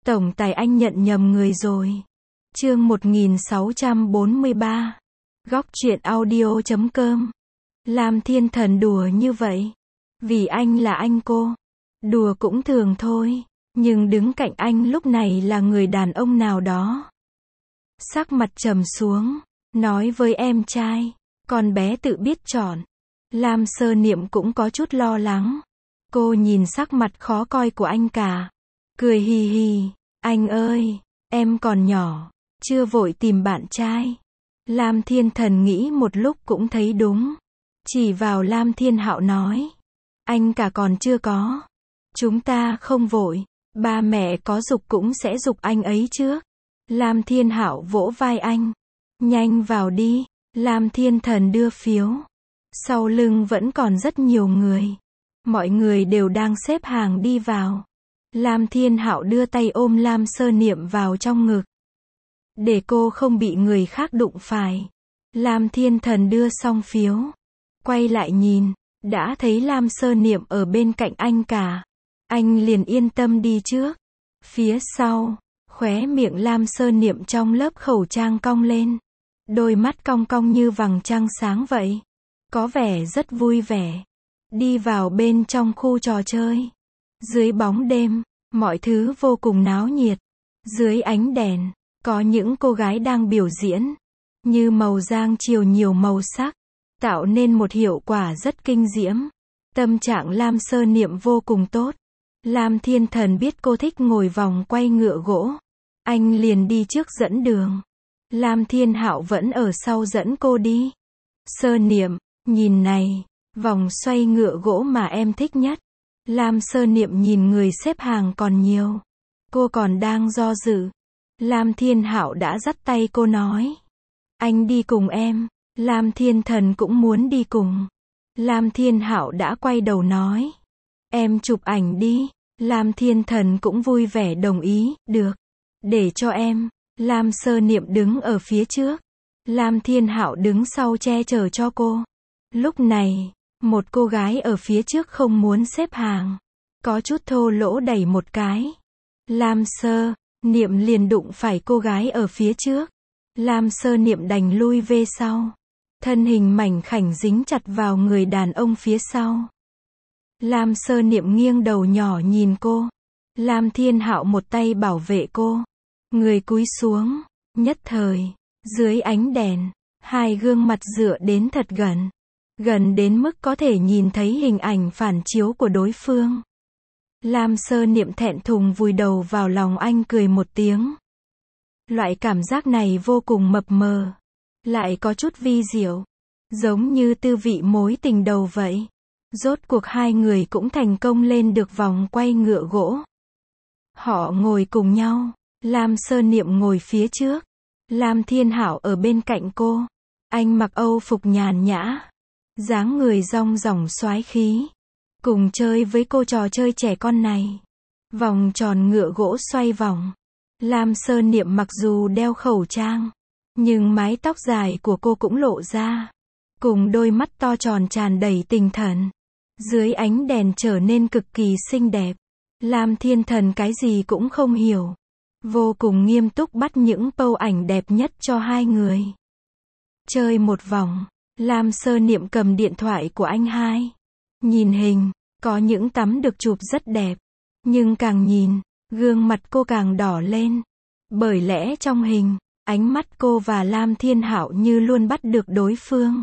Tổng tài anh nhận nhầm người rồi. Chương 1643. Góc truyện audio.com. Lam Thiên Thần đùa như vậy. Vì anh là anh cô. Đùa cũng thường thôi. Nhưng đứng cạnh anh lúc này là người đàn ông nào đó. Sắc mặt trầm xuống. Nói với em trai. Con bé tự biết chọn. Lam Sơ Niệm cũng có chút lo lắng. Cô nhìn sắc mặt khó coi của anh cả. Cười hì hì. Anh ơi, em còn nhỏ. Chưa vội tìm bạn trai. Lam Thiên Thần nghĩ một lúc cũng thấy đúng. Chỉ vào Lam Thiên Hạo nói. Anh cả còn chưa có. Chúng ta không vội. Ba mẹ có giục cũng sẽ giục anh ấy trước. Lam Thiên Hạo vỗ vai anh. Nhanh vào đi. Lam Thiên Thần đưa phiếu. Sau lưng vẫn còn rất nhiều người. Mọi người đều đang xếp hàng đi vào. Lam Thiên Hạo đưa tay ôm Lam Sơ Niệm vào trong ngực. Để cô không bị người khác đụng phải. Lam Thiên Thần đưa xong phiếu. Quay lại nhìn. Đã thấy Lam Sơ Niệm ở bên cạnh anh cả. Anh liền yên tâm đi trước. Phía sau, khóe miệng Lam Sơ Niệm trong lớp khẩu trang cong lên. Đôi mắt cong cong như vầng trăng sáng vậy. Có vẻ rất vui vẻ. Đi vào bên trong khu trò chơi. Dưới bóng đêm, mọi thứ vô cùng náo nhiệt. Dưới ánh đèn, có những cô gái đang biểu diễn. Như màu giang chiều nhiều màu sắc. Tạo nên một hiệu quả rất kinh diễm. Tâm trạng Lam Sơ Niệm vô cùng tốt. Lam Thiên Thần biết cô thích ngồi vòng quay ngựa gỗ. Anh liền đi trước dẫn đường. Lam Thiên Hạo vẫn ở sau dẫn cô đi. Sơ Niệm, nhìn này, vòng xoay ngựa gỗ mà em thích nhất. Lam Sơ Niệm nhìn người xếp hàng còn nhiều. Cô còn đang do dự. Lam Thiên Hạo đã dắt tay cô nói. Anh đi cùng em. Lam Thiên Thần cũng muốn đi cùng. Lam Thiên Hạo đã quay đầu nói. Em chụp ảnh đi. Lam Thiên Thần cũng vui vẻ đồng ý. Được. Để cho em. Lam Sơ Niệm đứng ở phía trước. Lam Thiên Hạo đứng sau che chở cho cô. Lúc này, một cô gái ở phía trước không muốn xếp hàng. Có chút thô lỗ đẩy một cái. Lam Sơ Niệm liền đụng phải cô gái ở phía trước. Lam Sơ Niệm đành lui về sau. Thân hình mảnh khảnh dính chặt vào người đàn ông phía sau. Lam Sơ Niệm nghiêng đầu nhỏ nhìn cô. Lam Thiên Hạo một tay bảo vệ cô. Người cúi xuống. Nhất thời, dưới ánh đèn, hai gương mặt dựa đến thật gần. Gần đến mức có thể nhìn thấy hình ảnh phản chiếu của đối phương. Lam Sơ Niệm thẹn thùng vùi đầu vào lòng anh cười một tiếng. Loại cảm giác này vô cùng mập mờ. Lại có chút vi diệu. Giống như tư vị mối tình đầu vậy. Rốt cuộc hai người cũng thành công lên được vòng quay ngựa gỗ. Họ ngồi cùng nhau. Lam Sơ Niệm ngồi phía trước. Lam Thiên Hạo ở bên cạnh cô. Anh mặc âu phục nhàn nhã. Dáng người rong ròng soái khí. Cùng chơi với cô trò chơi trẻ con này. Vòng tròn ngựa gỗ xoay vòng. Lam Sơ Niệm mặc dù đeo khẩu trang. Nhưng mái tóc dài của cô cũng lộ ra. Cùng đôi mắt to tròn tràn đầy tinh thần. Dưới ánh đèn trở nên cực kỳ xinh đẹp. Lam Thiên Thần cái gì cũng không hiểu. Vô cùng nghiêm túc bắt những pose ảnh đẹp nhất cho hai người. Chơi một vòng. Lam Sơ Niệm cầm điện thoại của anh hai. Nhìn hình. Có những tấm được chụp rất đẹp. Nhưng càng nhìn, gương mặt cô càng đỏ lên. Bởi lẽ trong hình, ánh mắt cô và Lam Thiên Hạo như luôn bắt được đối phương.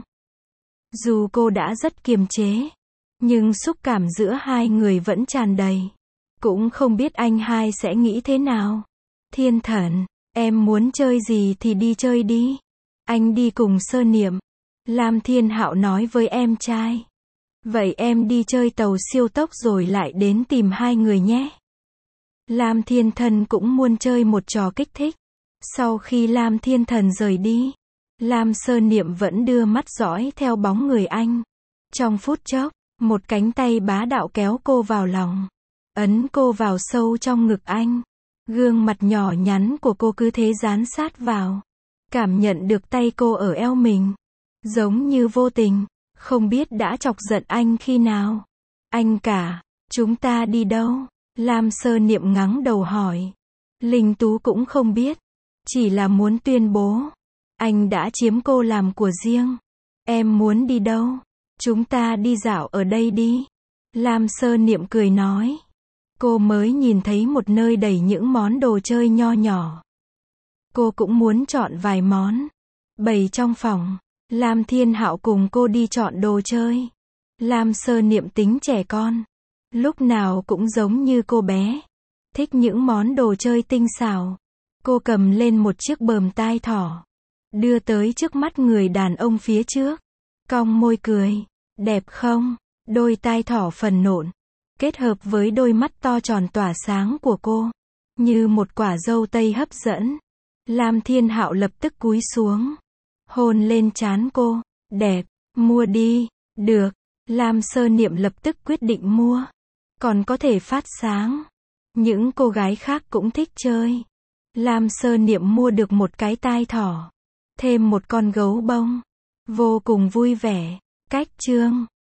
Dù cô đã rất kiềm chế. Nhưng xúc cảm giữa hai người vẫn tràn đầy. Cũng không biết anh hai sẽ nghĩ thế nào. Thiên Thần, em muốn chơi gì thì đi chơi đi. Anh đi cùng Sơ Niệm. Lam Thiên Hạo nói với em trai. Vậy em đi chơi tàu siêu tốc rồi lại đến tìm hai người nhé. Lam Thiên Thần cũng muốn chơi một trò kích thích. Sau khi Lam Thiên Thần rời đi, Lam Sơ Niệm vẫn đưa mắt dõi theo bóng người anh. Trong phút chốc, một cánh tay bá đạo kéo cô vào lòng. Ấn cô vào sâu trong ngực anh. Gương mặt nhỏ nhắn của cô cứ thế dán sát vào. Cảm nhận được tay cô ở eo mình. Giống như vô tình. Không biết đã chọc giận anh khi nào. Anh cả, chúng ta đi đâu? Lam Sơ Niệm ngắng đầu hỏi. Linh Tú cũng không biết. Chỉ là muốn tuyên bố. Anh đã chiếm cô làm của riêng. Em muốn đi đâu? Chúng ta đi dạo ở đây đi. Lam Sơ Niệm cười nói. Cô mới nhìn thấy một nơi đầy những món đồ chơi nho nhỏ. Cô cũng muốn chọn vài món. Bày trong phòng. Lam Thiên Hạo cùng cô đi chọn đồ chơi. Lam Sơ Niệm tính trẻ con. Lúc nào cũng giống như cô bé. Thích những món đồ chơi tinh xảo. Cô cầm lên một chiếc bờm tai thỏ. Đưa tới trước mắt người đàn ông phía trước. Cong môi cười. Đẹp không? Đôi tai thỏ phần nộn. Kết hợp với đôi mắt to tròn tỏa sáng của cô. Như một quả dâu tây hấp dẫn. Lam Thiên Hạo lập tức cúi xuống. Hôn lên trán cô. Đẹp. Mua đi. Được. Lam Sơ Niệm lập tức quyết định mua. Còn có thể phát sáng. Những cô gái khác cũng thích chơi. Lam Sơ Niệm mua được một cái tai thỏ. Thêm một con gấu bông. Vô cùng vui vẻ. Cách chương